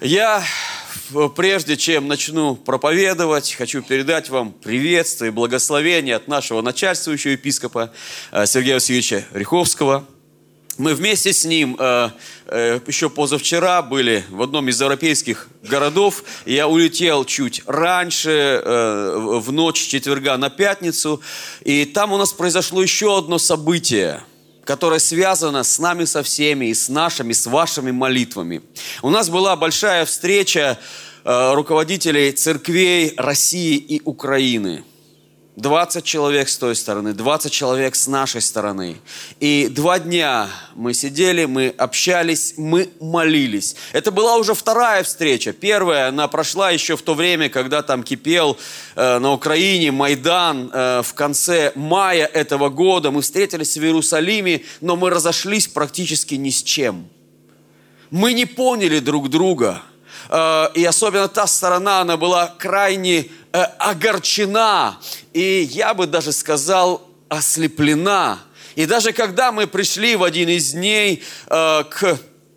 Я, прежде чем начну проповедовать, хочу передать вам приветствие и благословение от нашего начальствующего епископа Сергея Васильевича Риховского. Мы вместе с ним еще позавчера были в одном из европейских городов. Я улетел чуть раньше, в ночь с четверга на пятницу. И там у нас произошло еще одно событие, которое связано с нами со всеми, и с нашими, с вашими молитвами. У нас была большая встреча руководителей церквей России и Украины. 20 человек с той стороны, 20 человек с нашей стороны. И 2 дня мы сидели, мы общались, мы молились. Это была уже вторая встреча. Первая, она прошла еще в то время, когда там кипел на Украине Майдан. В конце мая этого года мы встретились в Иерусалиме, но мы разошлись практически ни с чем. Мы не поняли друг друга. И особенно та сторона, она была крайне огорчена. И я бы даже сказал, ослеплена. И даже когда мы пришли в один из дней к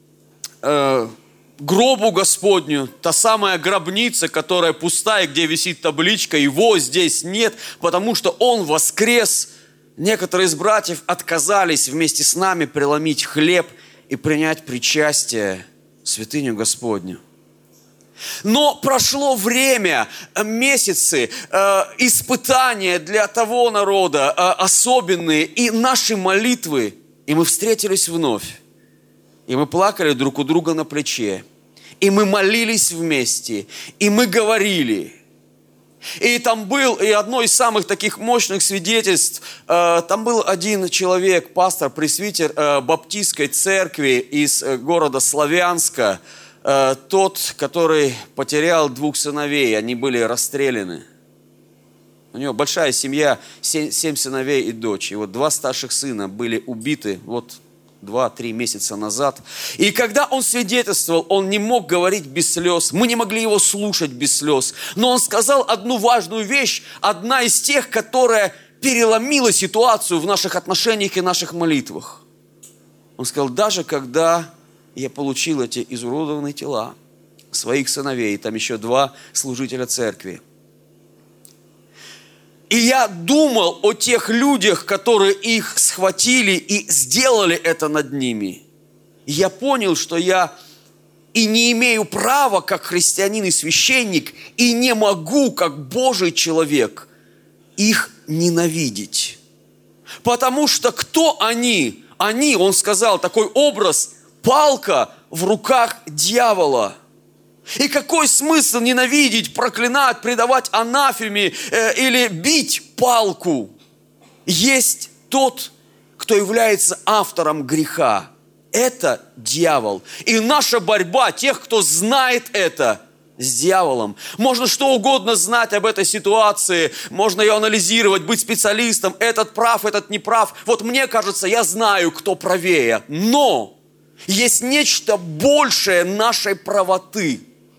гробу Господню, та самая гробница, которая пустая, где висит табличка, его здесь нет, потому что Он воскрес, некоторые из братьев отказались вместе с нами преломить хлеб и принять причастие в святыню Господню. Но прошло время, месяцы, испытания для того народа особенные, и наши молитвы, и мы встретились вновь, и мы плакали друг у друга на плече, и мы молились вместе, и мы говорили. И там был, и одно из самых таких мощных свидетельств, там был один человек, пастор, пресвитер баптистской церкви из города Славянска, тот, который потерял 2 сыновей, они были расстреляны. У него большая семья, 7 сыновей и дочь. И вот 2 старших сына были убиты 2-3 месяца назад. И когда он свидетельствовал, он не мог говорить без слез. Мы не могли его слушать без слез. Но он сказал одну важную вещь, одна из тех, которая переломила ситуацию в наших отношениях и наших молитвах. Он сказал, даже когда я получил эти изуродованные тела своих сыновей, там еще 2 служителя церкви. И я думал о тех людях, которые их схватили и сделали это над ними. И я понял, что я и не имею права, как христианин и священник, и не могу, как Божий человек, их ненавидеть. Потому что кто они? Они, он сказал, такой образ – палка в руках дьявола. И какой смысл ненавидеть, проклинать, предавать анафеме или бить палку? Есть тот, кто является автором греха. Это дьявол. И наша борьба тех, кто знает это, с дьяволом. Можно что угодно знать об этой ситуации, можно ее анализировать, быть специалистом. Этот прав, этот не прав. Вот мне кажется, я знаю, кто правее. Но есть нечто большее нашей правоты.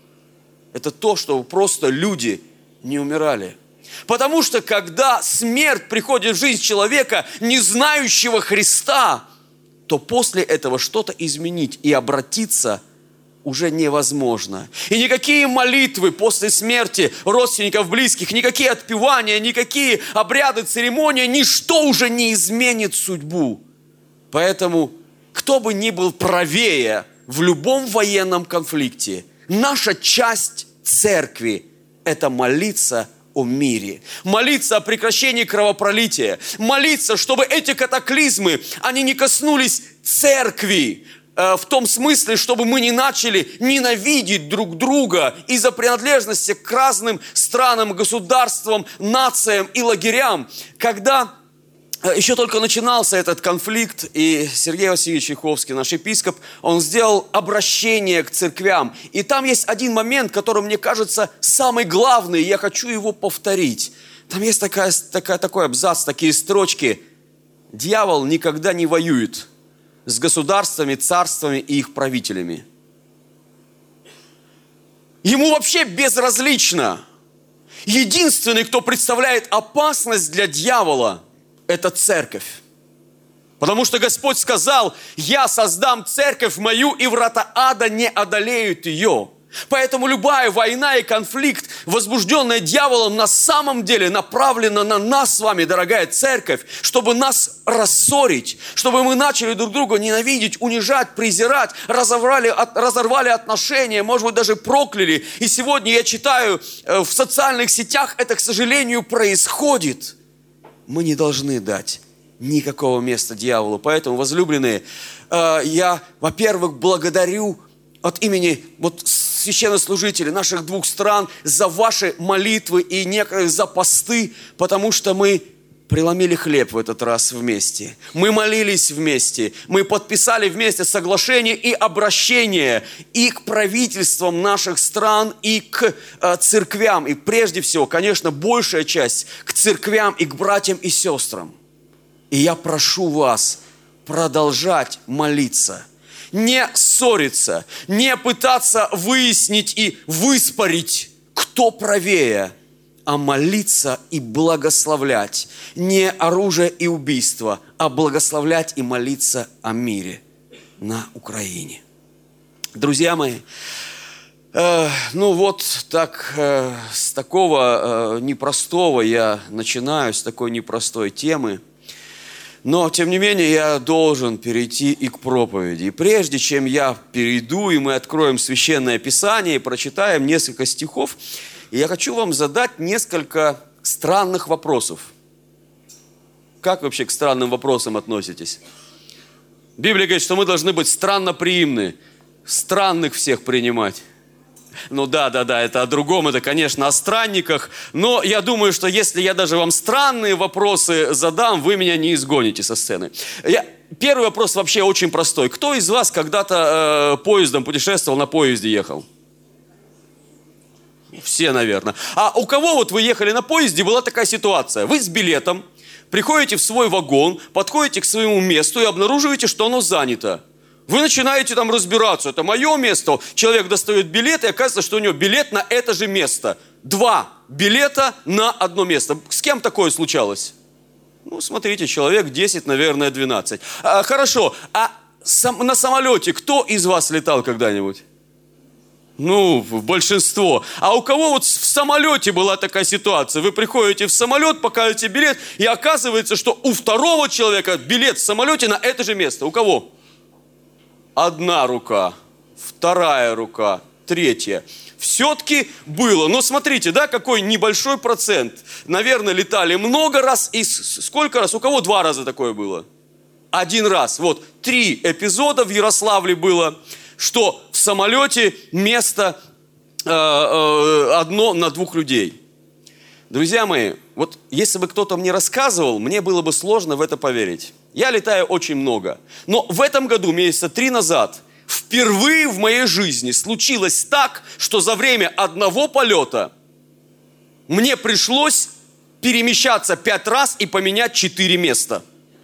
Это то, что просто люди не умирали. Потому что когда смерть приходит в жизнь человека, не знающего Христа, то после этого что-то изменить и обратиться уже невозможно. И никакие молитвы после смерти родственников, близких, никакие отпевания, никакие обряды, церемонии, ничто уже не изменит судьбу. Поэтому кто бы ни был правее в любом военном конфликте, наша часть церкви – это молиться о мире, молиться о прекращении кровопролития, молиться, чтобы эти катаклизмы, они не коснулись церкви, в том смысле, чтобы мы не начали ненавидеть друг друга из-за принадлежности к разным странам, государствам, нациям и лагерям. Когда еще только начинался этот конфликт, и Сергей Васильевич Риховский, наш епископ, он сделал обращение к церквям. И там есть один момент, который, мне кажется, самый главный, и я хочу его повторить. Там есть такой абзац, такие строчки. Дьявол никогда не воюет с государствами, царствами и их правителями. Ему вообще безразлично. Единственный, кто представляет опасность для дьявола, это церковь. Потому что Господь сказал, я создам церковь мою, и врата ада не одолеют ее. Поэтому любая война и конфликт, возбужденная дьяволом, на самом деле направлена на нас с вами, дорогая церковь, чтобы нас рассорить, чтобы мы начали друг друга ненавидеть, унижать, презирать, разорвали отношения, может быть, даже прокляли. И сегодня я читаю в социальных сетях, это, к сожалению, происходит. Мы не должны дать никакого места дьяволу. Поэтому, возлюбленные, я, во-первых, благодарю от имени священнослужителей наших двух стран за ваши молитвы и некоторые за посты, потому что мы преломили хлеб в этот раз вместе. Мы молились вместе. Мы подписали вместе соглашение и обращение и к правительствам наших стран, и к церквям. И прежде всего, конечно, большая часть к церквям и к братьям и сестрам. И я прошу вас продолжать молиться. Не ссориться, не пытаться выяснить и выспорить, кто правее, а молиться и благословлять. Не оружие и убийство, а благословлять и молиться о мире на Украине. Друзья мои, с такого непростого я начинаю, с такой непростой темы. Но, тем не менее, я должен перейти и к проповеди. И прежде чем я перейду, и мы откроем Священное Писание и прочитаем несколько стихов, я хочу вам задать несколько странных вопросов. Как вы вообще к странным вопросам относитесь? Библия говорит, что мы должны быть странноприимны, странных всех принимать. Ну да, это о другом, это, конечно, о странниках. Но я думаю, что если я даже вам странные вопросы задам, вы меня не изгоните со сцены. Первый вопрос вообще очень простой. Кто из вас когда-то поездом путешествовал, на поезде ехал? Все, наверное. А у кого вы ехали на поезде, была такая ситуация? Вы с билетом приходите в свой вагон, подходите к своему месту и обнаруживаете, что оно занято. Вы начинаете там разбираться, это мое место. Человек достает билет, и оказывается, что у него билет на это же место. 2 билета на одно место. С кем такое случалось? Смотрите, человек 10, наверное, 12. Хорошо, на самолете кто из вас летал когда-нибудь? Большинство. А у кого в самолете была такая ситуация? Вы приходите в самолет, показываете билет, и оказывается, что у второго человека билет в самолете на это же место. У кого? 1 рука, 2 рука, 3. Все-таки было. Но смотрите, какой небольшой процент. Наверное, летали много раз. И сколько раз? У кого 2 раза такое было? 1 раз. 3 эпизода в Ярославле было, что в самолете место одно на 2 людей. Друзья мои, если бы кто-то мне рассказывал, мне было бы сложно в это поверить. Я летаю очень много. Но в этом году, месяца 3 назад, впервые в моей жизни случилось так, что за время одного полета мне пришлось перемещаться 5 раз и поменять 4 места.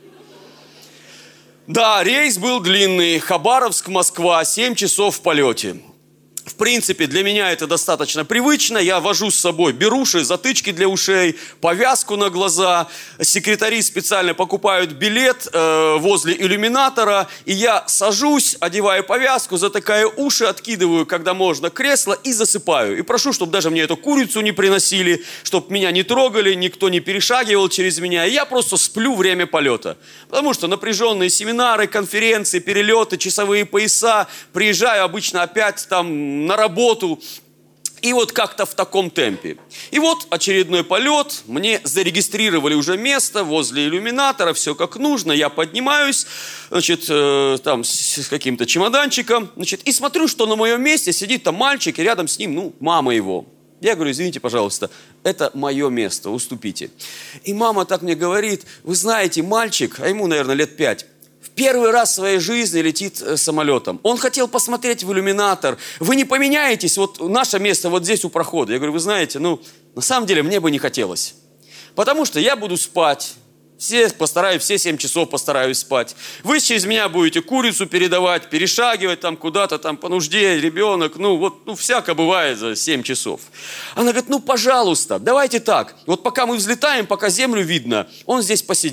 Да, рейс был длинный. Хабаровск-Москва, 7 часов в полете. В принципе, для меня это достаточно привычно. Я вожу с собой беруши, затычки для ушей, повязку на глаза. Секретари специально покупают билет возле иллюминатора. И я сажусь, одеваю повязку, затыкаю уши, откидываю, когда можно, кресло и засыпаю. И прошу, чтобы даже мне эту курицу не приносили, чтобы меня не трогали, никто не перешагивал через меня. И я просто сплю время полета. Потому что напряженные семинары, конференции, перелеты, часовые пояса. Приезжаю обычно опять там на работу, и как-то в таком темпе. И очередной полет, мне зарегистрировали уже место возле иллюминатора, все как нужно, я поднимаюсь, там с каким-то чемоданчиком, и смотрю, что на моем месте сидит там мальчик, и рядом с ним, мама его. Я говорю, извините, пожалуйста, это мое место, уступите. И мама так мне говорит, вы знаете, мальчик, а ему, наверное, лет 5, первый раз в своей жизни летит самолетом. Он хотел посмотреть в иллюминатор. Вы не поменяетесь, наше место здесь у прохода. Я говорю, вы знаете, на самом деле мне бы не хотелось. Потому что я буду спать. Все 7 часов постараюсь спать. Вы через меня будете курицу передавать, перешагивать там куда-то там по нужде, ребенок. Всяко бывает за 7 часов. Она говорит, пожалуйста, давайте так. Пока мы взлетаем, пока землю видно, он здесь посидит.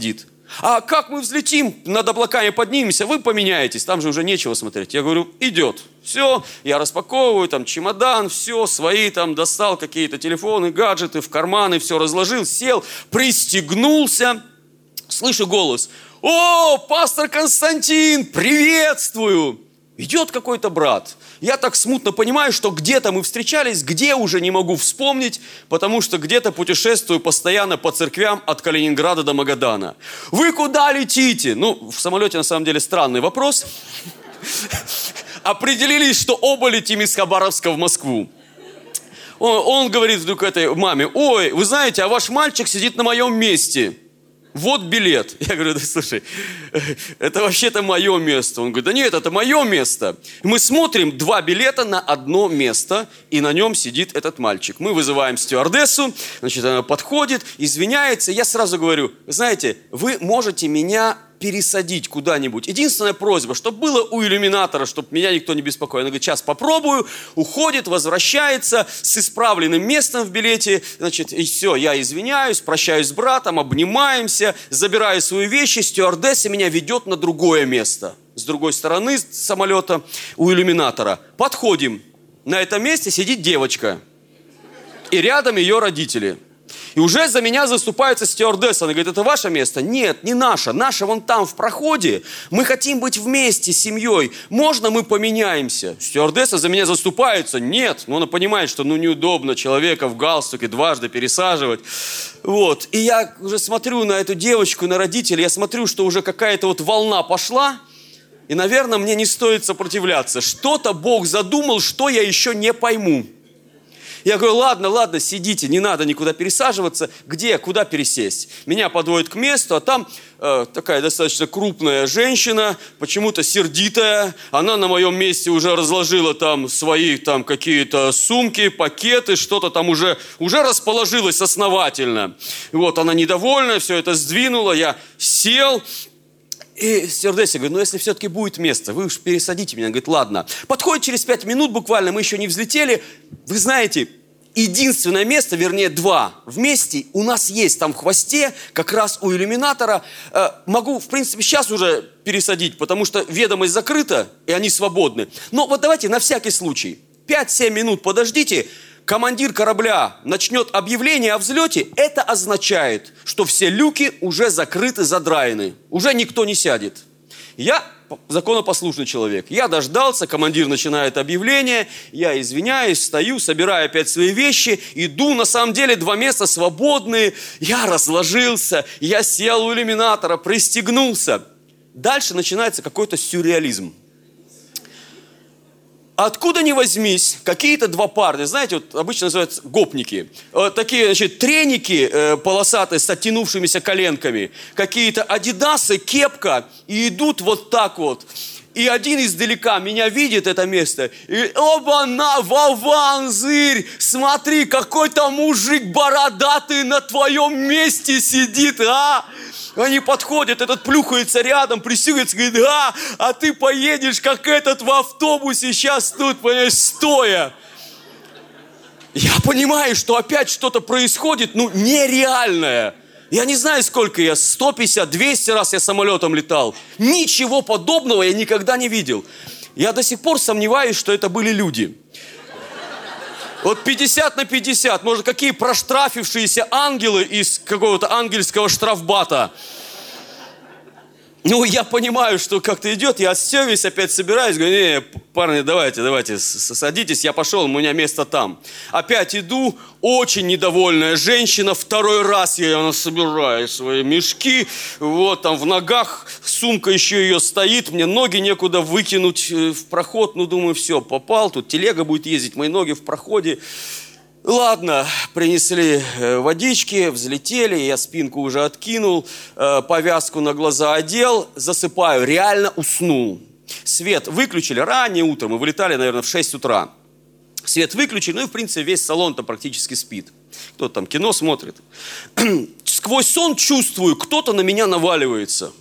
А как мы взлетим, над облаками поднимемся, вы поменяетесь, там же уже нечего смотреть. Я говорю, идет. Все, я распаковываю, там чемодан, все, свои там достал, какие-то телефоны, гаджеты в карманы, все разложил, сел, пристегнулся. Слышу голос. О, пастор Константин, приветствую! Идет какой-то брат. Я так смутно понимаю, что где-то мы встречались, где уже не могу вспомнить, потому что где-то путешествую постоянно по церквям от Калининграда до Магадана. Вы куда летите? Ну, в самолете на самом деле странный вопрос. Определились, что оба летим из Хабаровска в Москву. Он говорит вдруг этой маме, ой, вы знаете, а ваш мальчик сидит на моем месте. Вот билет. Я говорю, да слушай, это вообще-то мое место. Он говорит, да нет, это мое место. Мы смотрим 2 билета на одно место, и на нем сидит этот мальчик. Мы вызываем стюардессу, значит, она подходит, извиняется. Я сразу говорю, знаете, вы можете меня пересадить куда-нибудь. Единственная просьба, чтобы было у иллюминатора, чтобы меня никто не беспокоил. Она говорит, сейчас попробую, уходит, возвращается с исправленным местом в билете, значит, и все, я извиняюсь, прощаюсь с братом, обнимаемся, забираю свои вещи, стюардесса меня ведет на другое место. С другой стороны самолета у иллюминатора. Подходим. На этом месте сидит девочка. И рядом ее родители. И уже за меня заступается стюардесса. Она говорит, это ваше место? Нет, не наше. Наше вон там, в проходе. Мы хотим быть вместе с семьей. Можно мы поменяемся? Стюардесса за меня заступается. Нет. Но она понимает, что неудобно человека в галстуке дважды пересаживать. Вот. И я уже смотрю на эту девочку, на родителей. Я смотрю, что уже какая-то вот волна пошла. И, наверное, мне не стоит сопротивляться. Что-то Бог задумал, что я еще не пойму. Я говорю, ладно, сидите, не надо никуда пересаживаться. Где, куда пересесть? Меня подводят к месту, а там такая достаточно крупная женщина, почему-то сердитая. Она на моем месте уже разложила там свои там какие-то сумки, пакеты, что-то там уже расположилась основательно. Вот, она недовольна, все это сдвинула, я сел. И стюардесса говорит, ну если все-таки будет место, вы уж пересадите меня. Она говорит, ладно. Подходит через 5 минут буквально, мы еще не взлетели. Вы знаете, единственное место, вернее 2 вместе у нас есть там в хвосте, как раз у иллюминатора. Могу, в принципе, сейчас уже пересадить, потому что ведомость закрыта, и они свободны. Но вот давайте на всякий случай, 5-7 минут подождите, командир корабля начнет объявление о взлете, это означает, что все люки уже закрыты, задраены. Уже никто не сядет. Я законопослушный человек. Я дождался, командир начинает объявление, я извиняюсь, встаю, собираю опять свои вещи, иду, на самом деле 2 места свободные, я разложился, я сел у иллюминатора, пристегнулся. Дальше начинается какой-то сюрреализм. Откуда ни возьмись, какие-то 2 парня, знаете, вот обычно называются гопники, такие, значит, треники полосатые с оттянувшимися коленками, какие-то адидасы, кепка, и идут вот так вот. И один издалека меня видит, это место, и оба-на, Вован, зырь, смотри, какой-то мужик бородатый на твоем месте сидит, а? Они подходят, этот плюхается рядом, присягается, говорит, а ты поедешь, как этот в автобусе сейчас тут, понимаешь, стоя. Я понимаю, что опять что-то происходит, нереальное. Я не знаю, сколько я, 150, 200 раз я самолетом летал. Ничего подобного я никогда не видел. Я до сих пор сомневаюсь, что это были люди. Вот 50 на 50, может, какие проштрафившиеся ангелы из какого-то ангельского штрафбата. Я понимаю, что как-то идет, я отстегиваюсь, опять собираюсь, говорю, не, парни, давайте, садитесь, я пошел, у меня место там. Опять иду, очень недовольная женщина, 2-й раз она собирает свои мешки, вот там в ногах, сумка еще ее стоит, мне ноги некуда выкинуть в проход, думаю, все, попал, тут телега будет ездить, мои ноги в проходе. Ладно, принесли водички, взлетели, я спинку уже откинул, повязку на глаза одел, засыпаю, реально уснул. Свет выключили, раннее утро, мы вылетали, наверное, в 6 утра. Свет выключили, и, в принципе, весь салон-то практически спит. Кто-то там кино смотрит. Сквозь сон чувствую, кто-то на меня наваливается.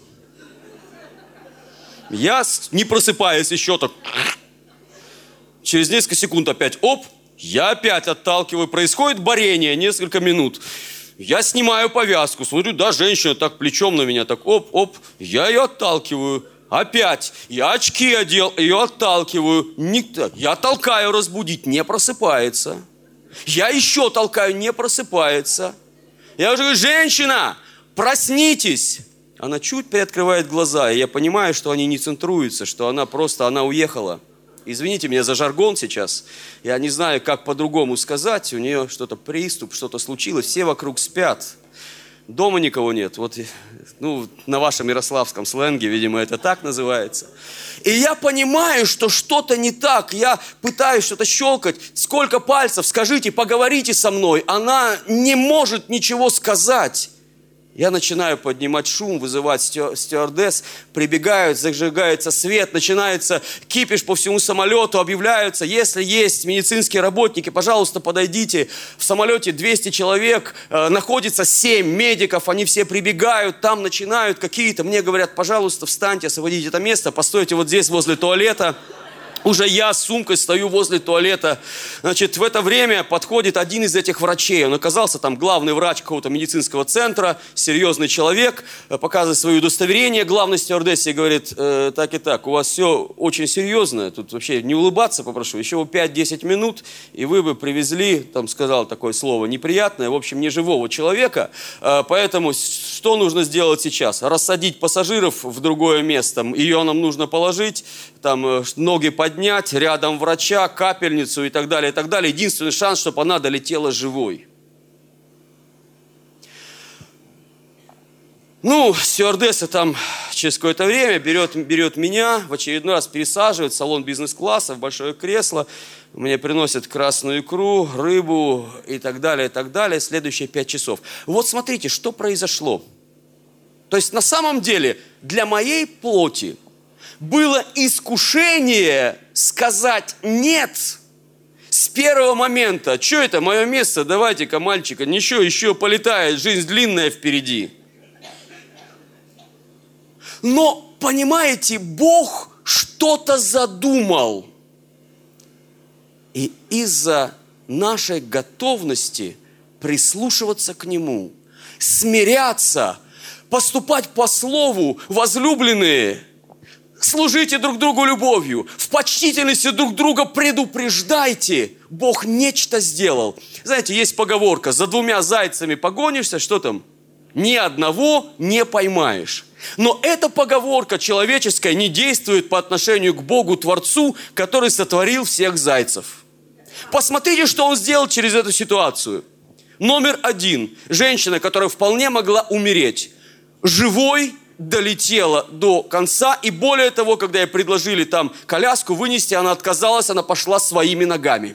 Я, не просыпаясь, еще так... Через несколько секунд опять, оп, я опять отталкиваю, происходит борение несколько минут. Я снимаю повязку, смотрю, да, женщина так плечом на меня, так оп-оп, я ее отталкиваю. Опять, я очки одел, ее отталкиваю. Я толкаю разбудить, не просыпается. Я еще толкаю, не просыпается. Я уже говорю, женщина, проснитесь. Она чуть приоткрывает глаза, и я понимаю, что они не центруются, что она уехала. Извините меня за жаргон сейчас. Я не знаю, как по-другому сказать. У нее что-то приступ, что-то случилось. Все вокруг спят. Дома никого нет. Вот, на вашем ярославском сленге, видимо, это так называется. И я понимаю, что что-то не так. Я пытаюсь что-то щелкать. Сколько пальцев? Скажите, поговорите со мной. Она не может ничего сказать. Я начинаю поднимать шум, вызывать стюардесс, прибегают, зажигается свет, начинается кипиш по всему самолету, объявляются, если есть медицинские работники, пожалуйста, подойдите. В самолете 200 человек, находится 7 медиков, они все прибегают, там начинают какие-то, мне говорят, пожалуйста, встаньте, освободите это место, постойте вот здесь возле туалета. Уже я с сумкой стою возле туалета. Значит, в это время подходит один из этих врачей. Он оказался там главный врач какого-то медицинского центра, серьезный человек, показывает свое удостоверение главной стюардессе и говорит, так и так, у вас все очень серьезно, тут вообще не улыбаться попрошу, еще 5-10 минут, и вы бы привезли, там сказал такое слово, неприятное, в общем, неживого человека, поэтому что нужно сделать сейчас? Рассадить пассажиров в другое место, ее нам нужно положить, там ноги поднять, рядом врача, капельницу и так далее, и так далее. Единственный шанс, чтобы она долетела живой. Стюардесса там через какое-то время берет меня, в очередной раз пересаживает в салон бизнес-класса, в большое кресло. Мне приносят красную икру, рыбу и так далее, и так далее. Следующие 5 часов. Вот смотрите, что произошло. То есть на самом деле для моей плоти было искушение сказать «нет» с первого момента. Что это, мое место, давайте-ка, мальчика, ничего, еще полетает, жизнь длинная впереди. Но, понимаете, Бог что-то задумал. И из-за нашей готовности прислушиваться к Нему, смиряться, поступать по слову, возлюбленные, служите друг другу любовью, в почтительности друг друга предупреждайте. Бог нечто сделал. Знаете, есть поговорка, за 2 зайцами погонишься, что там? Ни одного не поймаешь. Но эта поговорка человеческая не действует по отношению к Богу Творцу, который сотворил всех зайцев. Посмотрите, что Он сделал через эту ситуацию. Номер 1. Женщина, которая вполне могла умереть, живой, долетела до конца, и более того, когда ей предложили там коляску вынести, она отказалась, она пошла своими ногами.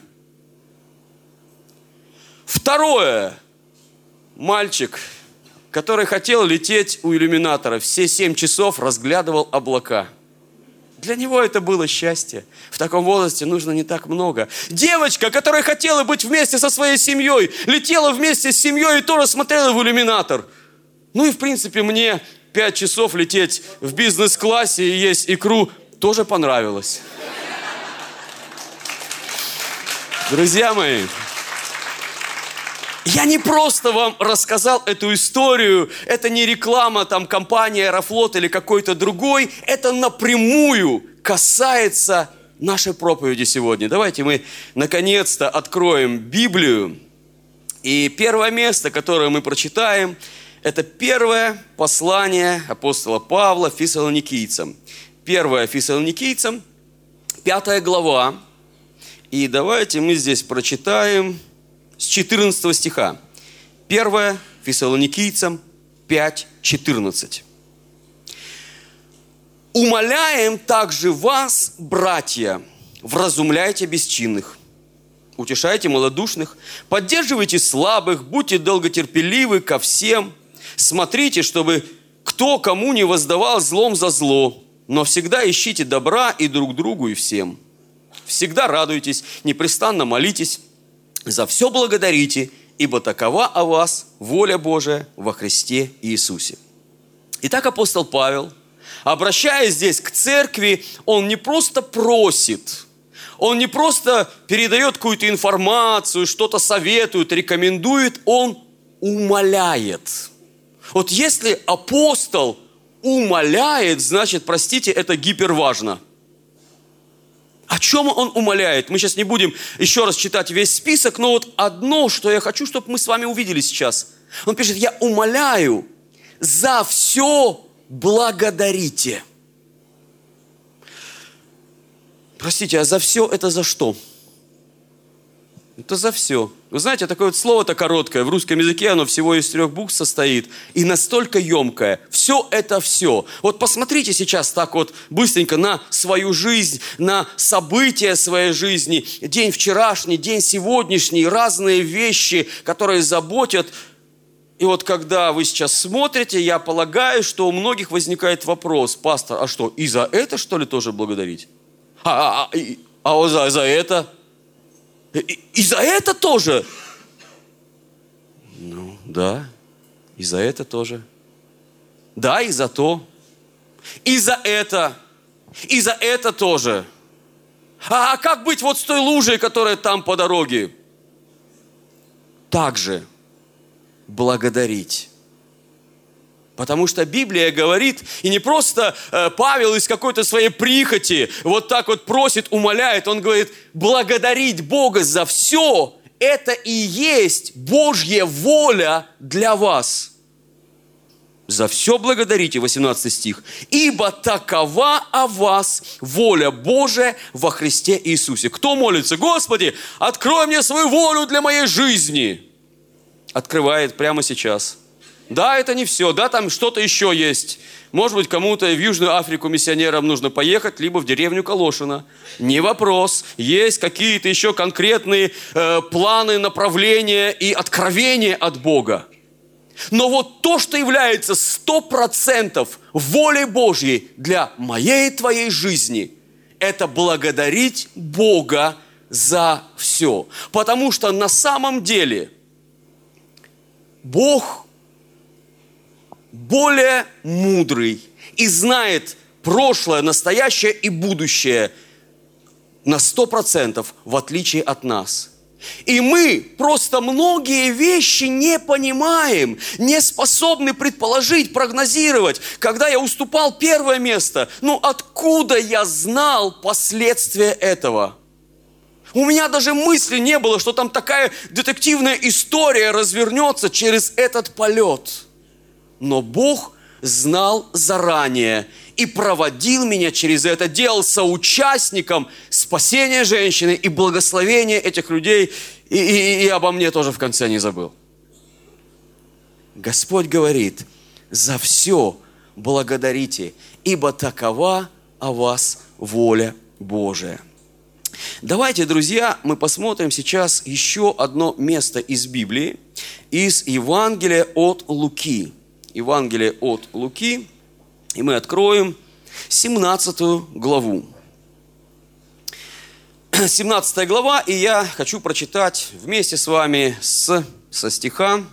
2. Мальчик, который хотел лететь у иллюминатора, все 7 часов разглядывал облака. Для него это было счастье. В таком возрасте нужно не так много. Девочка, которая хотела быть вместе со своей семьей, летела вместе с семьей и тоже смотрела в иллюминатор. И в принципе мне 5 часов лететь в бизнес-классе и есть икру тоже понравилось. Друзья мои, я не просто вам рассказал эту историю, это не реклама компании Аэрофлот или какой-то другой, это напрямую касается нашей проповеди сегодня. Давайте мы наконец-то откроем Библию. И первое место, которое мы прочитаем, это первое послание апостола Павла Фессалоникийцам. 1 Фессалоникийцам, 5 глава. И давайте мы здесь прочитаем с 14 стиха. 1 Фессалоникийцам 5:14. «Умоляем также вас, братья, вразумляйте бесчинных, утешайте малодушных, поддерживайте слабых, будьте долготерпеливы ко всем, смотрите, чтобы кто кому не воздавал злом за зло, но всегда ищите добра и друг другу, и всем. Всегда радуйтесь, непрестанно молитесь, за все благодарите, ибо такова о вас воля Божия во Христе Иисусе». Итак, апостол Павел, обращаясь здесь к церкви, он не просто просит, он не просто передает какую-то информацию, что-то советует, рекомендует, он умоляет. Вот если апостол умоляет, значит, простите, это гиперважно. О чем он умоляет? Мы сейчас не будем еще раз читать весь список, но вот одно, что я хочу, чтобы мы с вами увидели сейчас. Он пишет: я умоляю, за все благодарите. Простите, а за все это за что? Это за все. Вы знаете, такое вот слово-то короткое, в русском языке оно всего из 3 букв состоит, и настолько емкое. Все это все. Вот посмотрите сейчас так вот быстренько на свою жизнь, на события своей жизни, день вчерашний, день сегодняшний, разные вещи, которые заботят. И вот когда вы сейчас смотрите, я полагаю, что у многих возникает вопрос: пастор, а что, и за это, что ли, тоже благодарить? За это? И за это тоже? Ну, да, и за это тоже. Да, и за то. И за это тоже. А как быть вот с той лужей, которая там по дороге? Также благодарить. Потому что Библия говорит, и не просто Павел из какой-то своей прихоти вот так вот просит, умоляет, он говорит: благодарить Бога за все, это и есть Божья воля для вас. За все благодарите, 18 стих. Ибо такова о вас воля Божия во Христе Иисусе. Кто молится? Господи, открой мне свою волю для моей жизни. Открывает прямо сейчас. Да, это не все, да, там что-то еще есть. Может быть, кому-то в Южную Африку миссионерам нужно поехать, либо в деревню Колошино. Не вопрос. Есть какие-то еще конкретные планы, направления и откровения от Бога. Но вот то, что является 100% волей Божьей для моей и твоей жизни, это благодарить Бога за все. Потому что на самом деле Бог более мудрый и знает прошлое, настоящее и будущее на 100%, в отличие от нас. И мы просто многие вещи не понимаем, не способны предположить, прогнозировать. Когда я уступал первое место, откуда я знал последствия этого? У меня даже мысли не было, что там такая детективная история развернется через этот полет. Но Бог знал заранее и проводил меня через это, делал соучастником спасения женщины и благословения этих людей, и обо мне тоже в конце не забыл. Господь говорит: за все благодарите, ибо такова о вас воля Божия. Давайте, друзья, мы посмотрим сейчас еще одно место из Библии, из Евангелия от Луки. Евангелие от Луки, и мы откроем 17 главу. 17 глава, и я хочу прочитать вместе с вами со стиха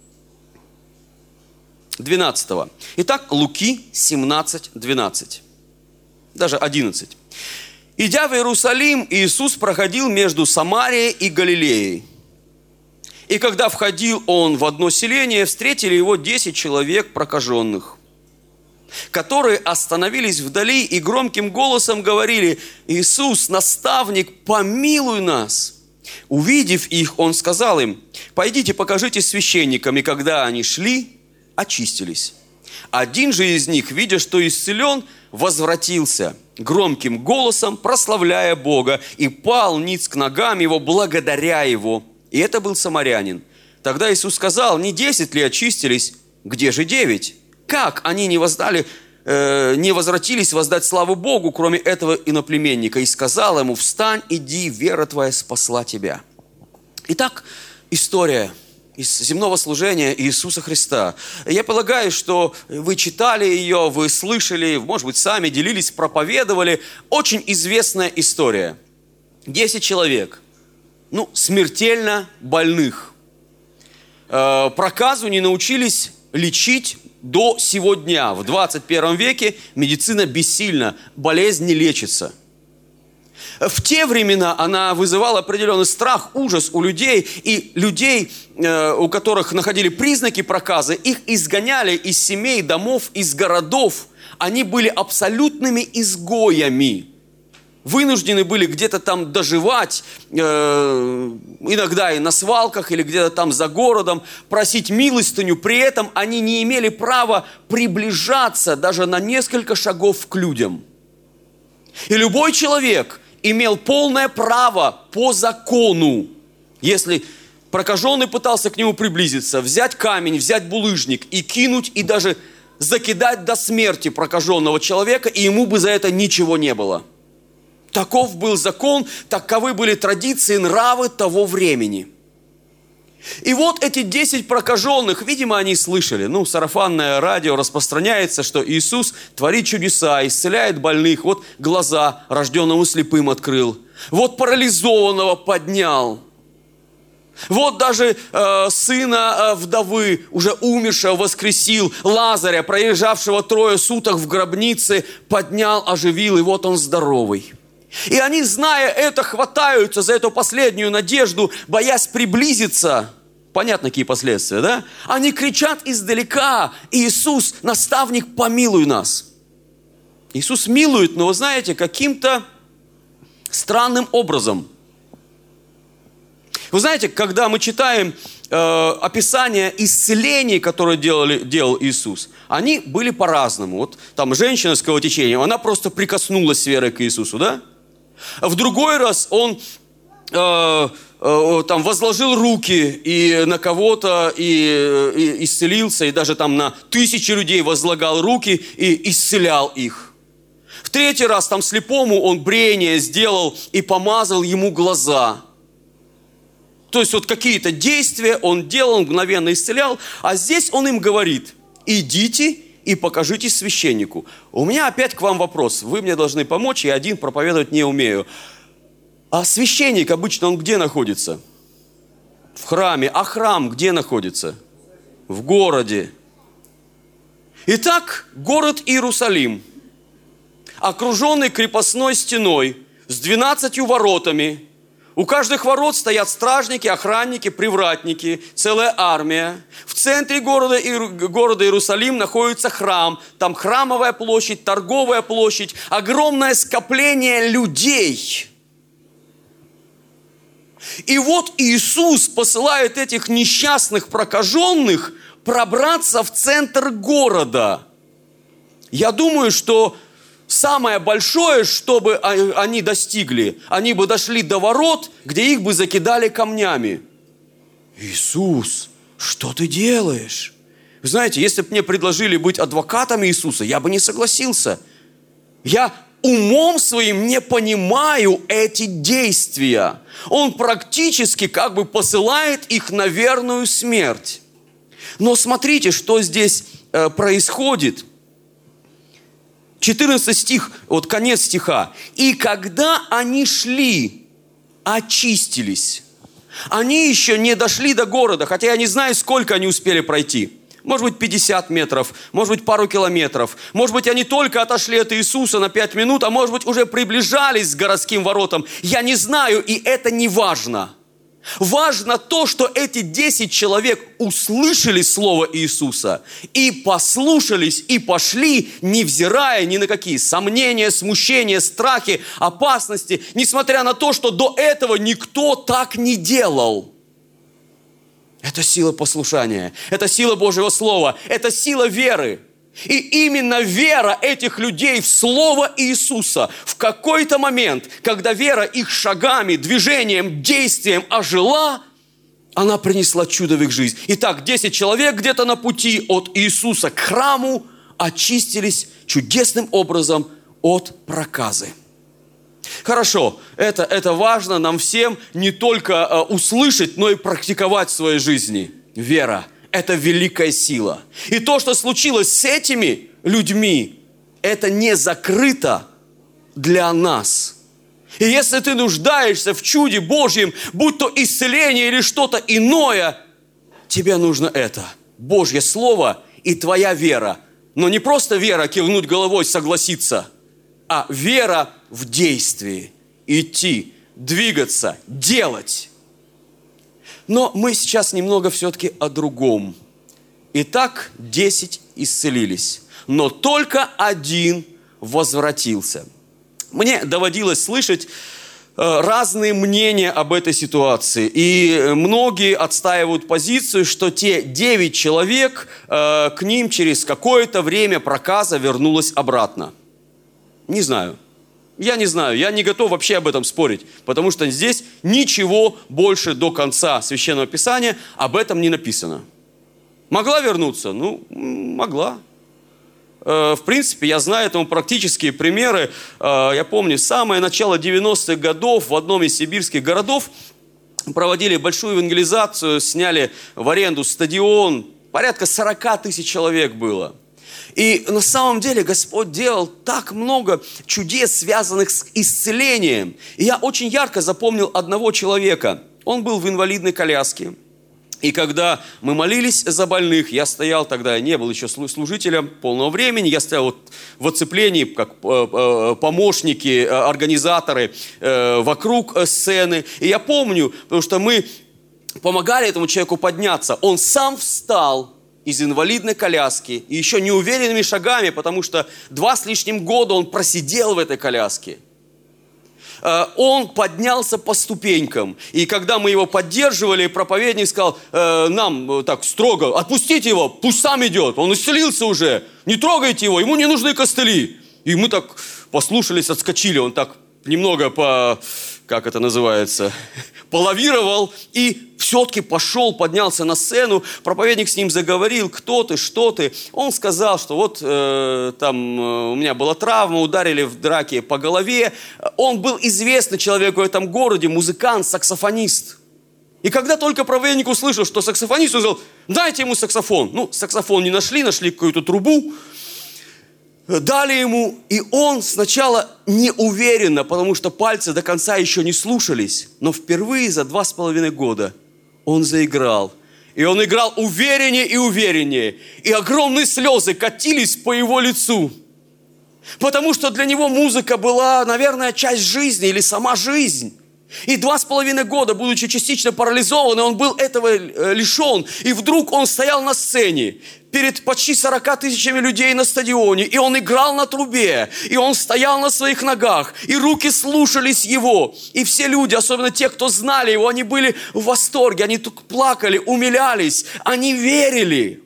12. Итак, Луки 17, 12. Даже 11. «Идя в Иерусалим, Иисус проходил между Самарией и Галилеей. И когда входил он в одно селение, встретили его 10 человек прокаженных, которые остановились вдали и громким голосом говорили: Иисус, наставник, помилуй нас. Увидев их, он сказал им: пойдите, покажите священникам. И когда они шли, очистились. Один же из них, видя, что исцелен, возвратился громким голосом, прославляя Бога, и пал ниц к ногам его, благодаря его. И это был самарянин. Тогда Иисус сказал: не 10 ли очистились? Где же 9? Как они не возвратились воздать славу Богу, кроме этого иноплеменника? И сказал ему: встань, иди, вера твоя спасла тебя. Итак, история из земного служения Иисуса Христа. Я полагаю, что вы читали ее, вы слышали, может быть, сами делились, проповедовали. Очень известная история. 10 человек. Смертельно больных. Проказу не научились лечить до сего дня. В 21 веке медицина бессильна, болезнь не лечится. В те времена она вызывала определенный страх, ужас у людей, и людей, у которых находили признаки проказы, их изгоняли из семей, домов, из городов. Они были абсолютными изгоями. Вынуждены были где-то там доживать, иногда и на свалках, или где-то там за городом, просить милостыню. При этом они не имели права приближаться даже на несколько шагов к людям. И любой человек имел полное право по закону, если прокаженный пытался к нему приблизиться, взять камень, взять булыжник и кинуть, и даже закидать до смерти прокаженного человека, и ему бы за это ничего не было. Таков был закон, таковы были традиции, нравы того времени. И вот эти 10 прокаженных, видимо, они слышали, сарафанное радио распространяется, что Иисус творит чудеса, исцеляет больных, вот глаза рожденному слепым открыл, вот парализованного поднял, вот даже сына вдовы, уже умершего, воскресил, Лазаря, пролежавшего 3 суток в гробнице, поднял, оживил, и вот он здоровый. И они, зная это, хватаются за эту последнюю надежду, боясь приблизиться. Понятно, какие последствия, да? Они кричат издалека: Иисус, наставник, помилуй нас. Иисус милует, но вы знаете, каким-то странным образом. Вы знаете, когда мы читаем описание исцелений, которые делал Иисус, они были по-разному. Вот там женщина с кровотечением, она просто прикоснулась с верой к Иисусу, да? В другой раз он там возложил руки и на кого-то и исцелился, и даже там на 1000 людей возлагал руки и исцелял их. В третий раз там слепому он брение сделал и помазал ему глаза. То есть вот какие-то действия он делал, мгновенно исцелял, а здесь он им говорит: идите и покажитесь священнику. У меня опять к вам вопрос. Вы мне должны помочь, я один проповедовать не умею. А священник обычно он где находится? В храме. А храм где находится? В городе. Итак, город Иерусалим, окруженный крепостной стеной с 12 воротами. У каждых ворот стоят стражники, охранники, привратники, целая армия. В центре города Иерусалим находится храм. Там храмовая площадь, торговая площадь, огромное скопление людей. И вот Иисус посылает этих несчастных прокаженных пробраться в центр города. Я думаю, что самое большое, чтобы они достигли, они бы дошли до ворот, где их бы закидали камнями. Иисус, что ты делаешь? Вы знаете, если бы мне предложили быть адвокатом Иисуса, я бы не согласился. Я умом своим не понимаю эти действия. Он практически как бы посылает их на верную смерть. Но смотрите, что здесь происходит. 14 стих, вот конец стиха. «И когда они шли, очистились». Они еще не дошли до города, хотя я не знаю, сколько они успели пройти. Может быть, 50 метров, может быть, пару километров. Может быть, они только отошли от Иисуса на 5 минут, а может быть, уже приближались к городским воротам. Я не знаю, и это не важно. Важно то, что эти 10 человек услышали Слово Иисуса и послушались, и пошли, невзирая ни на какие сомнения, смущения, страхи, опасности, несмотря на то, что до этого никто так не делал. Это сила послушания, это сила Божьего Слова, это сила веры. И именно вера этих людей в Слово Иисуса в какой-то момент, когда вера их шагами, движением, действием ожила, она принесла чудо в их жизнь. Итак, 10 человек где-то на пути от Иисуса к храму очистились чудесным образом от проказы. Хорошо, это важно нам всем не только услышать, но и практиковать в своей жизни. Вера – это великая сила. И то, что случилось с этими людьми, это не закрыто для нас. И если ты нуждаешься в чуде Божьем, будь то исцеление или что-то иное, тебе нужно это – Божье Слово и твоя вера. Но не просто вера, кивнуть головой, согласиться, а вера в действии. идти, двигаться, делать. Но мы сейчас немного все-таки о другом. Итак, 10 исцелились, но только один возвратился. Мне доводилось слышать разные мнения об этой ситуации. И многие отстаивают позицию, что те 9 человек, к ним через какое-то время проказа вернулась обратно. Не знаю. Я не знаю, я не готов вообще об этом спорить, потому что здесь ничего больше до конца Священного Писания об этом не написано. Могла вернуться? Ну, могла. В принципе, я знаю этому практические примеры. Я помню, самое начало 90-х годов в одном из сибирских городов проводили большую евангелизацию, сняли в аренду стадион, порядка 40 тысяч человек было. И на самом деле Господь делал так много чудес, связанных с исцелением. И я очень ярко запомнил одного человека. Он был в инвалидной коляске. И когда мы молились за больных, я стоял тогда, я не был еще служителем полного времени, я стоял вот в оцеплении, как помощники, организаторы вокруг сцены. И я помню, потому что мы помогали этому человеку подняться. Он сам встал из инвалидной коляски, и еще неуверенными шагами, потому что 2 с лишним года он просидел в этой коляске. Он поднялся по ступенькам, и когда мы его поддерживали, проповедник сказал нам так строго: отпустите его, пусть сам идет, он исцелился уже, не трогайте его, ему не нужны костыли. И мы так послушались, отскочили, он так немного как это называется, полавировал и все-таки пошел, поднялся на сцену. Проповедник с ним заговорил: кто ты, что ты. Он сказал, что вот там у меня была травма, ударили в драке по голове. Он был известный человек в этом городе, музыкант, саксофонист. И когда только проповедник услышал, что саксофонист, он сказал: дайте ему саксофон. Ну, саксофон не нашли какую-то трубу. Дали ему, и он сначала неуверенно, потому что пальцы до конца еще не слушались, но впервые за 2,5 года он заиграл. И он играл увереннее и увереннее. И огромные слезы катились по его лицу. Потому что для него музыка была, наверное, часть жизни или сама жизнь. И 2,5 года, будучи частично парализованным, он был этого лишен. И вдруг он стоял на сцене перед почти 40 тысячами людей на стадионе. И он играл на трубе. И он стоял на своих ногах. И руки слушались его. И все люди, особенно те, кто знали его, они были в восторге. Они плакали, умилялись. Они верили.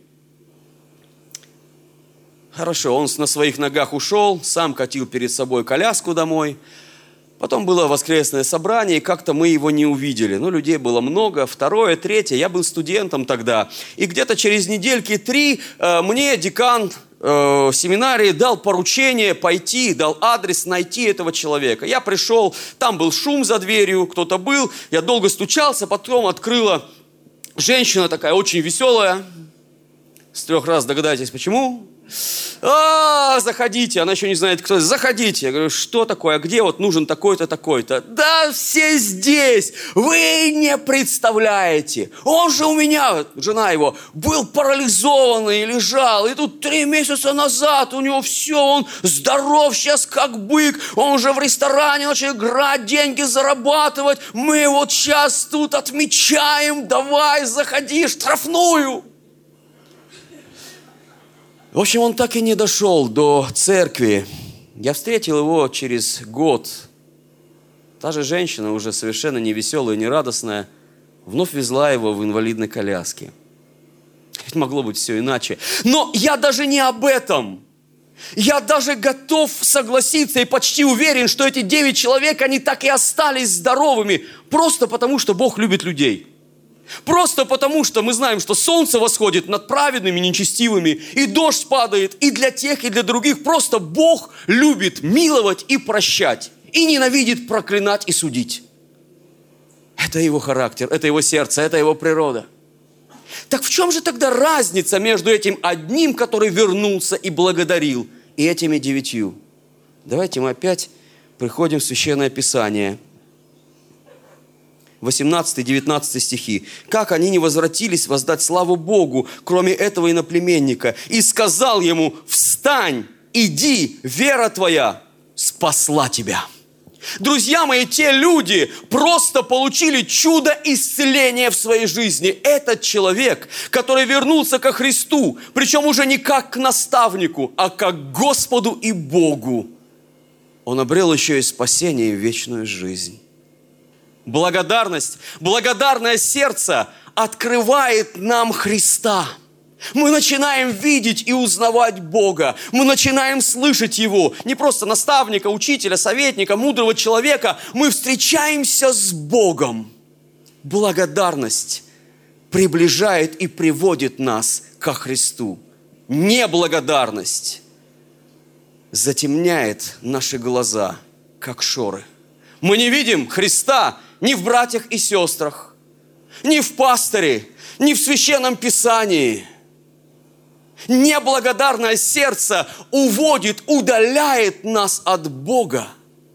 Хорошо, он на своих ногах ушел, сам катил перед собой коляску домой. Потом было воскресное собрание, и как-то мы его не увидели. Ну, людей было много, 2, 3, я был студентом тогда. И где-то через недельки 3 мне декан семинарии дал поручение пойти, дал адрес найти этого человека. Я пришел, там был шум за дверью, кто-то был, я долго стучался, потом открыла женщина такая очень веселая. С 3 раз догадайтесь, почему? Заходите, она еще не знает, кто. Заходите. Я говорю: что такое, а где вот нужен такой-то, такой-то? Да все здесь, вы не представляете. Он же у меня, жена его, был парализованный и лежал. И тут 3 месяца назад у него все, он здоров сейчас как бык. Он уже в ресторане начал играть, деньги зарабатывать. Мы вот сейчас тут отмечаем, давай, заходи, штрафную. В общем, он так и не дошел до церкви. Я встретил его через год. Та же женщина, уже совершенно не веселая, не радостная, вновь везла его в инвалидной коляске. Ведь могло быть все иначе. Но я даже не об этом. Я даже готов согласиться и почти уверен, что эти 9 человек, они так и остались здоровыми. Просто потому, что Бог любит людей. Просто потому, что мы знаем, что солнце восходит над праведными, нечестивыми, и дождь падает и для тех, и для других. Просто Бог любит миловать и прощать, и ненавидит проклинать и судить. Это его характер, это его сердце, это его природа. Так в чем же тогда разница между этим одним, который вернулся и благодарил, и этими 9? Давайте мы опять приходим в Священное Писание. 18-19 стихи. «Как они не возвратились воздать славу Богу, кроме этого иноплеменника, и сказал ему: встань, иди, вера твоя спасла тебя». Друзья мои, те люди просто получили чудо исцеления в своей жизни. Этот человек, который вернулся ко Христу, причем уже не как к наставнику, а как к Господу и Богу, он обрел еще и спасение и вечную жизнь. Благодарность, благодарное сердце открывает нам Христа. Мы начинаем видеть и узнавать Бога. Мы начинаем слышать Его. Не просто наставника, учителя, советника, мудрого человека. Мы встречаемся с Богом. Благодарность приближает и приводит нас ко Христу. Неблагодарность затемняет наши глаза, как шоры. Мы не видим Христа ни в братьях и сестрах, ни в пасторе, ни в Священном Писании. Неблагодарное сердце уводит, удаляет нас от Бога.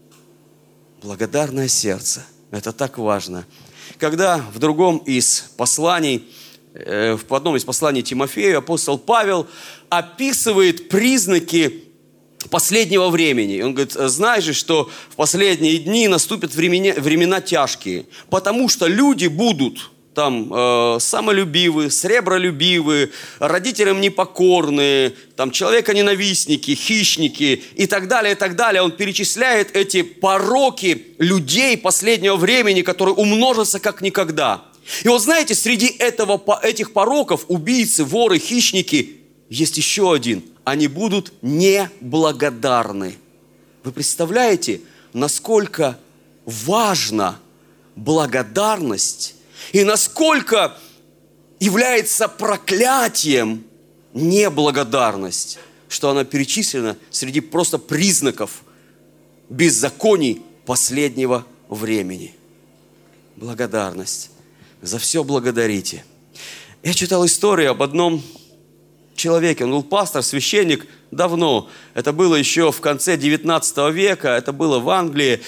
Благодарное сердце. Это так важно. Когда в другом из посланий, в одном из посланий Тимофею апостол Павел описывает признаки последнего времени. Он говорит: знай же, что в последние дни наступят времена тяжкие, потому что люди будут там самолюбивые, сребролюбивые, родителям непокорные, там человеконенавистники, хищники и так далее, и так далее. Он перечисляет эти пороки людей последнего времени, которые умножатся как никогда. И вот знаете, среди этих пороков убийцы, воры, хищники есть еще один. Они будут неблагодарны. Вы представляете, насколько важна благодарность и насколько является проклятием неблагодарность, что она перечислена среди просто признаков беззаконий последнего времени. Благодарность. За все благодарите. Я читал историю об одном человеке. Он был пастор, священник давно. Это было еще в конце 19 века. Это было в Англии.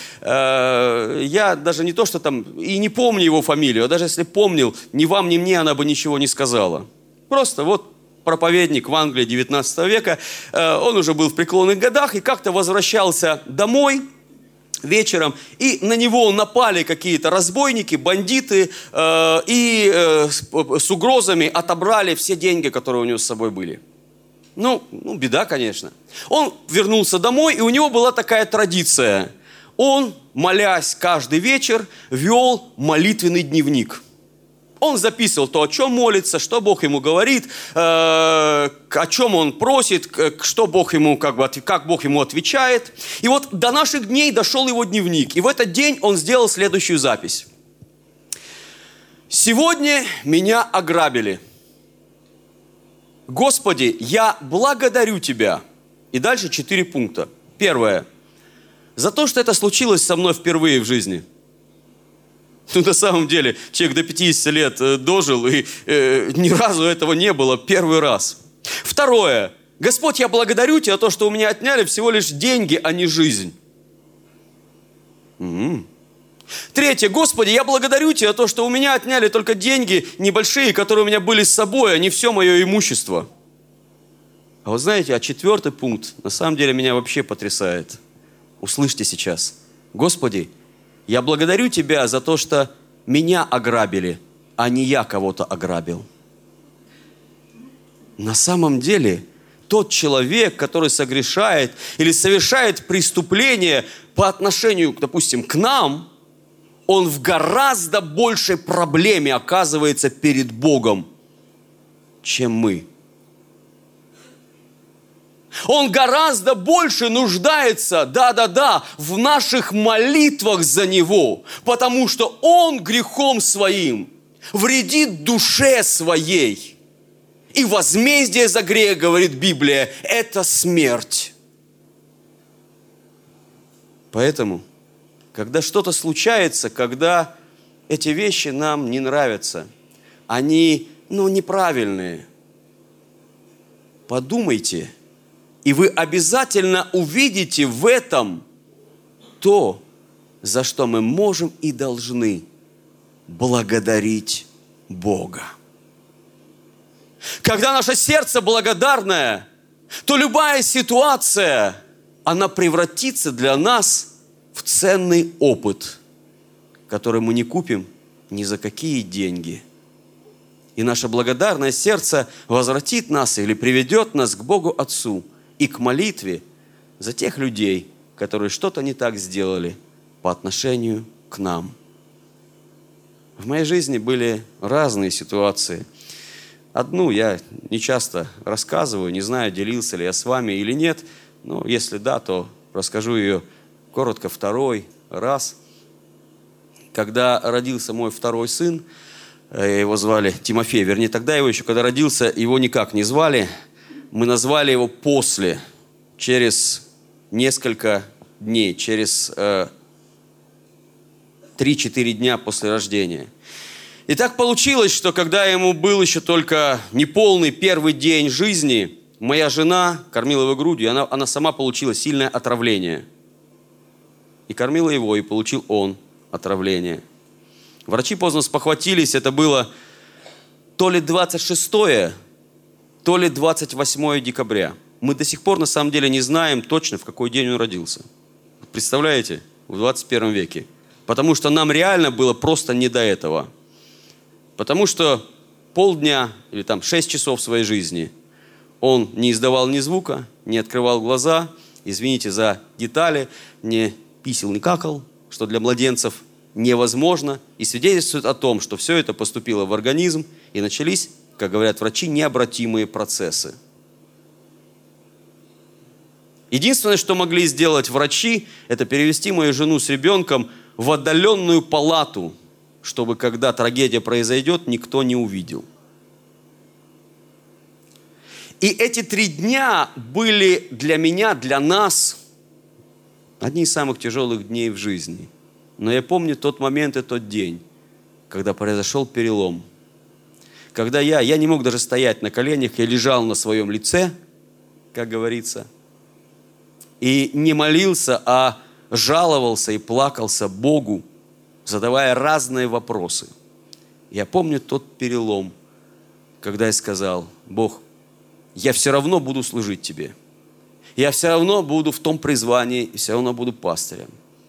Я даже не то, что там... И не помню его фамилию. А даже если помнил, ни вам, ни мне она бы ничего не сказала. Просто вот проповедник в Англии 19 века. Он уже был в преклонных годах и как-то возвращался домой вечером, и на него напали какие-то разбойники, бандиты, и с угрозами отобрали все деньги, которые у него с собой были. Ну, беда, конечно. Он вернулся домой, и у него была такая традиция. Он, молясь каждый вечер, вел молитвенный дневник. Он записывал то, о чем молится, что Бог ему говорит, о чем он просит, что Бог ему, как Бог ему отвечает. И вот до наших дней дошел его дневник. И в этот день он сделал следующую запись. «Сегодня меня ограбили. Господи, я благодарю Тебя». И дальше 4 пункта. Первое. За то, что это случилось со мной впервые в жизни. На самом деле, человек до 50 лет дожил, и ни разу этого не было, первый раз. Второе. Господь, я благодарю Тебя за то, что у меня отняли всего лишь деньги, а не жизнь. Третье. Господи, я благодарю Тебя за то, что у меня отняли только деньги небольшие, которые у меня были с собой, а не все мое имущество. А вот знаете, 4 пункт на самом деле меня вообще потрясает. Услышьте сейчас. Господи, я благодарю Тебя за то, что меня ограбили, а не я кого-то ограбил. На самом деле, тот человек, который согрешает или совершает преступление по отношению, допустим, к нам, он в гораздо большей проблеме оказывается перед Богом, чем мы. Он гораздо больше нуждается, в наших молитвах за него, потому что он грехом своим вредит душе своей. И возмездие за грех, говорит Библия, это смерть. Поэтому, когда что-то случается, когда эти вещи нам не нравятся, они, неправильные, подумайте, и вы обязательно увидите в этом то, за что мы можем и должны благодарить Бога. Когда наше сердце благодарное, то любая ситуация, она превратится для нас в ценный опыт, который мы не купим ни за какие деньги. И наше благодарное сердце возвратит нас или приведет нас к Богу Отцу и к молитве за тех людей, которые что-то не так сделали по отношению к нам. В моей жизни были разные ситуации. Одну я не часто рассказываю, не знаю, делился ли я с вами или нет, но если да, то расскажу ее коротко второй раз. Когда родился мой второй сын, его звали Тимофей, вернее, тогда его еще, когда родился, его никак не звали, мы назвали его после, через несколько дней, через 3-4 дня после рождения. И так получилось, что когда ему был еще только неполный первый день жизни, моя жена кормила его грудью, и она сама получила сильное отравление. И кормила его, и получил он отравление. Врачи поздно спохватились, это было то ли 26, то ли 28 декабря. Мы до сих пор на самом деле не знаем точно, в какой день он родился. Представляете? В 21 веке. Потому что нам реально было просто не до этого. Потому что полдня или 6 часов своей жизни он не издавал ни звука, не открывал глаза, извините за детали, не писал, не какал, что для младенцев невозможно, и свидетельствует о том, что все это поступило в организм, и начались, как говорят врачи, необратимые процессы. Единственное, что могли сделать врачи, это перевести мою жену с ребенком в отдаленную палату, чтобы, когда трагедия произойдет, никто не увидел. И эти 3 дня были для меня, для нас, одни из самых тяжелых дней в жизни. Но я помню тот момент и тот день, когда произошел перелом. Когда я не мог даже стоять на коленях, я лежал на своем лице, как говорится, и не молился, а жаловался и плакался Богу, задавая разные вопросы. Я помню тот перелом, когда я сказал: Бог, я все равно буду служить Тебе. Я все равно буду в том призвании, и все равно буду пастырем.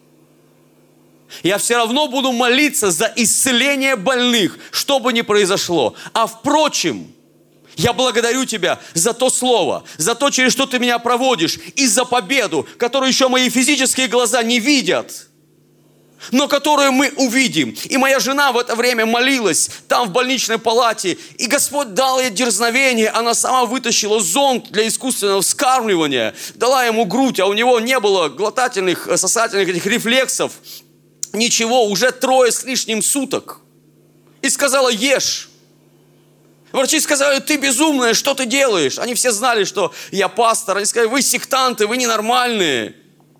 Я все равно буду молиться за исцеление больных, что бы ни произошло. А впрочем, я благодарю Тебя за то слово, за то, через что Ты меня проводишь, и за победу, которую еще мои физические глаза не видят, но которую мы увидим. И моя жена в это время молилась там в больничной палате, и Господь дал ей дерзновение. Она сама вытащила зонд для искусственного вскармливания, дала ему грудь, а у него не было глотательных, сосательных этих рефлексов. Ничего, уже 3 с лишним суток. И сказала: ешь. Врачи сказали: ты безумная, что ты делаешь? Они все знали, что я пастор. Они сказали: вы сектанты, вы ненормальные.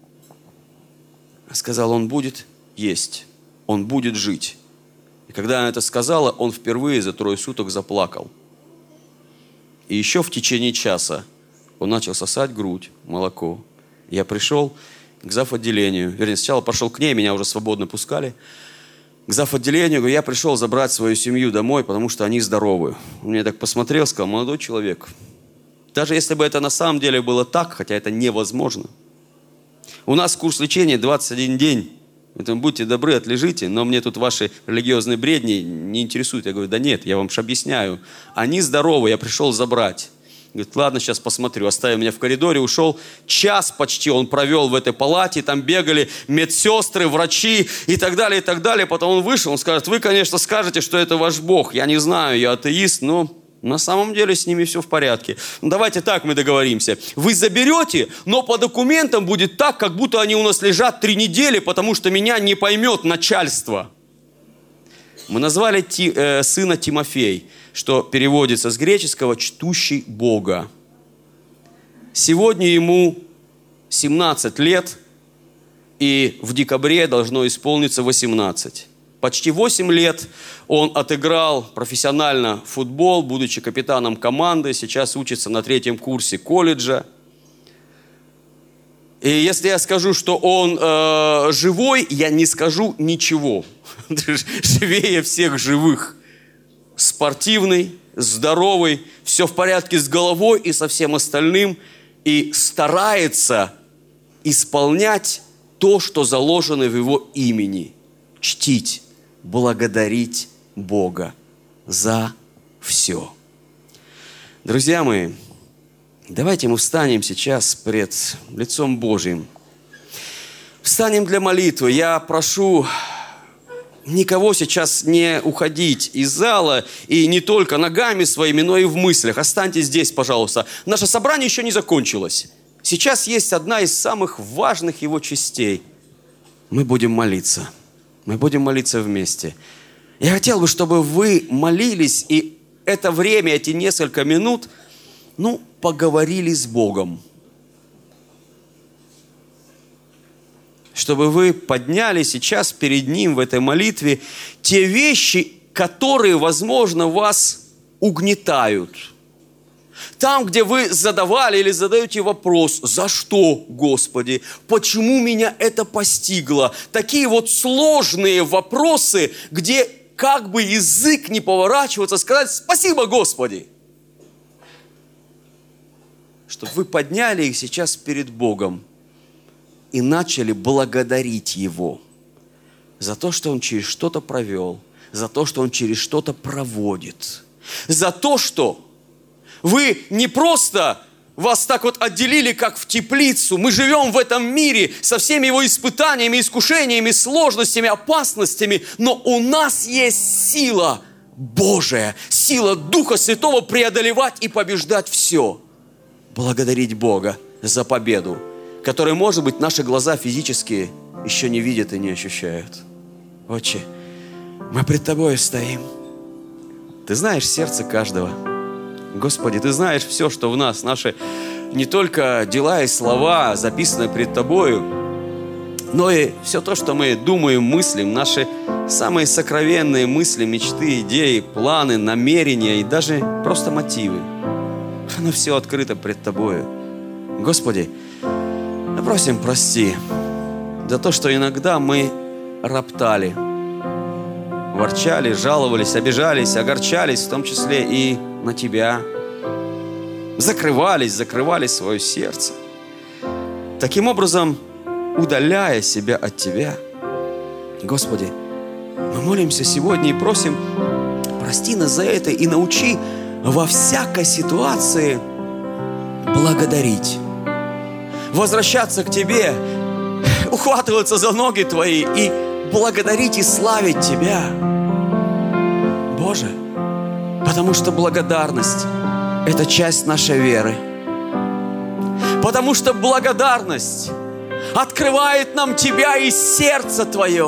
Я сказал: он будет есть, он будет жить. И когда она это сказала, он впервые за 3 суток заплакал. И еще в течение часа он начал сосать грудь, молоко. Я пришел к завотделению. Вернее, сначала пошел к ней, меня уже свободно пускали. К завотделению, говорю: я пришел забрать свою семью домой, потому что они здоровы. Он мне так посмотрел, сказал: молодой человек, даже если бы это на самом деле было так, хотя это невозможно. У нас курс лечения 21 день. Поэтому будьте добры, отлежите, но мне тут ваши религиозные бредни не интересуют. Я говорю: да нет, я вам же объясняю. Они здоровы, я пришел забрать. Говорит: ладно, сейчас посмотрю. Оставил меня в коридоре, ушел. Час почти он провел в этой палате. Там бегали медсестры, врачи и так далее, и так далее. Потом он вышел, он скажет: вы, конечно, скажете, что это ваш Бог. Я не знаю, я атеист, но на самом деле с ними все в порядке. Ну, давайте так мы договоримся. Вы заберете, но по документам будет так, как будто они у нас лежат 3 недели, потому что меня не поймет начальство. Мы назвали сына Тимофей, что переводится с греческого «чтущий Бога». Сегодня ему 17 лет, и в декабре должно исполниться 18. Почти 8 лет он отыграл профессионально футбол, будучи капитаном команды, сейчас учится на 3-м курсе колледжа. И если я скажу, что он живой, я не скажу ничего. Живее всех живых. Спортивный, здоровый, все в порядке с головой и со всем остальным. И старается исполнять то, что заложено в Его имени. Чтить, благодарить Бога за все. Друзья мои, давайте мы встанем сейчас пред лицом Божьим. Встанем для молитвы. Я прошу никого сейчас не уходить из зала, и не только ногами своими, но и в мыслях. Останьтесь здесь, пожалуйста. Наше собрание еще не закончилось. Сейчас есть одна из самых важных его частей. Мы будем молиться. Мы будем молиться вместе. Я хотел бы, чтобы вы молились, и это время, эти несколько минут, поговорили с Богом. Чтобы вы подняли сейчас перед Ним в этой молитве те вещи, которые, возможно, вас угнетают. Там, где вы задавали или задаете вопрос: «За что, Господи? Почему меня это постигло?» Такие вот сложные вопросы, где как бы язык не поворачивается, сказать: «Спасибо, Господи!» Чтобы вы подняли их сейчас перед Богом и начали благодарить Его за то, что Он через что-то провел, за то, что Он через что-то проводит, за то, что вы не просто вас так вот отделили, как в теплицу. Мы живем в этом мире со всеми его испытаниями, искушениями, сложностями, опасностями, но у нас есть сила Божия, сила Духа Святого преодолевать и побеждать все. Благодарить Бога за победу, которую, может быть, наши глаза физические еще не видят и не ощущают. Отче, мы пред Тобой стоим. Ты знаешь сердце каждого. Господи, Ты знаешь все, что в нас, наши не только дела и слова, записанные пред Тобою, но и все то, что мы думаем, мыслим, наши самые сокровенные мысли, мечты, идеи, планы, намерения и даже просто мотивы. Оно все открыто пред Тобою. Господи, мы просим, прости за то, что иногда мы роптали, ворчали, жаловались, обижались, огорчались, в том числе и на Тебя. Закрывали свое сердце. Таким образом, удаляя себя от Тебя. Господи, мы молимся сегодня и просим, прости нас за это и научи во всякой ситуации благодарить. Возвращаться к Тебе, ухватываться за ноги Твои и благодарить и славить Тебя. Боже, потому что благодарность – это часть нашей веры. Потому что благодарность открывает нам Тебя и сердце Твое.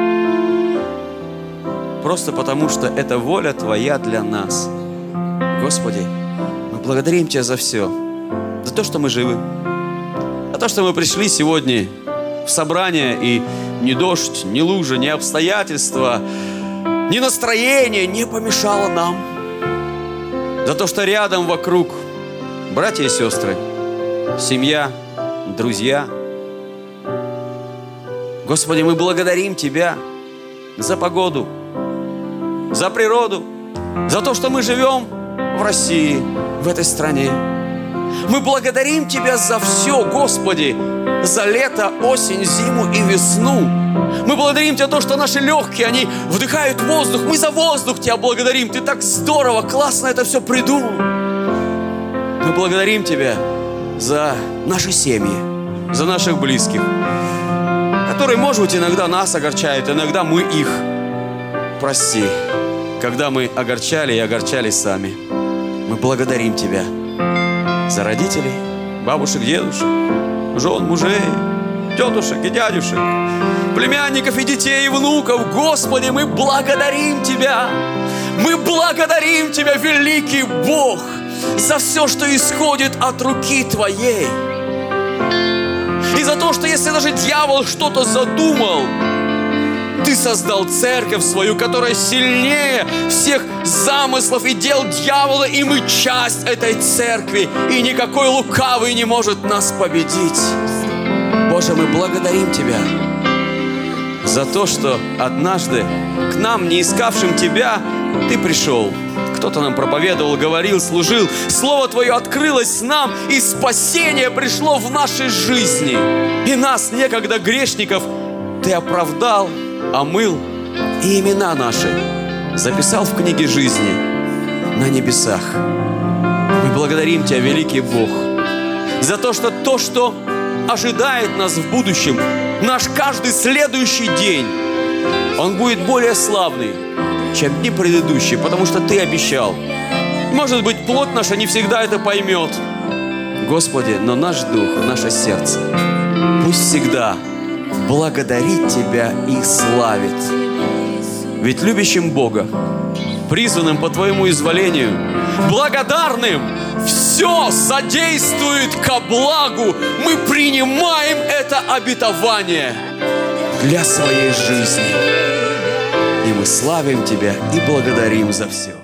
Просто потому что это воля Твоя для нас. Господи, мы благодарим Тебя за все. За то, что мы живы. За то, что мы пришли сегодня в собрание, и ни дождь, ни лужа, ни обстоятельства, ни настроение не помешало нам. За то, что рядом, вокруг братья и сестры, семья, друзья. Господи, мы благодарим Тебя за погоду, за природу, за то, что мы живем в России, в этой стране. Мы благодарим Тебя за все, Господи, за лето, осень, зиму и весну. Мы благодарим Тебя за то, что наши легкие, они вдыхают воздух. Мы за воздух Тебя благодарим. Ты так здорово, классно это все придумал. Мы благодарим Тебя за наши семьи, за наших близких, которые, может быть, иногда нас огорчают, иногда мы их. Прости, когда мы огорчали и огорчались сами. Мы благодарим Тебя за родителей, бабушек, дедушек, жен, мужей, тетушек и дядюшек, племянников и детей, и внуков. Господи, мы благодарим Тебя. Мы благодарим Тебя, великий Бог, за все, что исходит от руки Твоей. И за то, что если даже дьявол что-то задумал, Ты создал церковь свою, которая сильнее всех замыслов и дел дьявола, и мы часть этой церкви, и никакой лукавый не может нас победить. Боже, мы благодарим Тебя за то, что однажды к нам, не искавшим Тебя, Ты пришел, к Кто-то нам проповедовал, говорил, служил. Слово Твое открылось нам, и спасение пришло в нашей жизни. И нас, некогда грешников, Ты оправдал, омыл, и имена наши записал в книге жизни на небесах. Мы благодарим Тебя, великий Бог, за то, что ожидает нас в будущем, наш каждый следующий день, он будет более славный, чем дни предыдущие, потому что Ты обещал. Может быть, плоть наша не всегда это поймет, Господи, но наш дух, наше сердце пусть всегда благодарит Тебя и славит. Ведь любящим Бога, призванным по Твоему изволению, благодарным, все содействует ко благу. Мы принимаем это обетование для своей жизни. И мы славим Тебя и благодарим за все.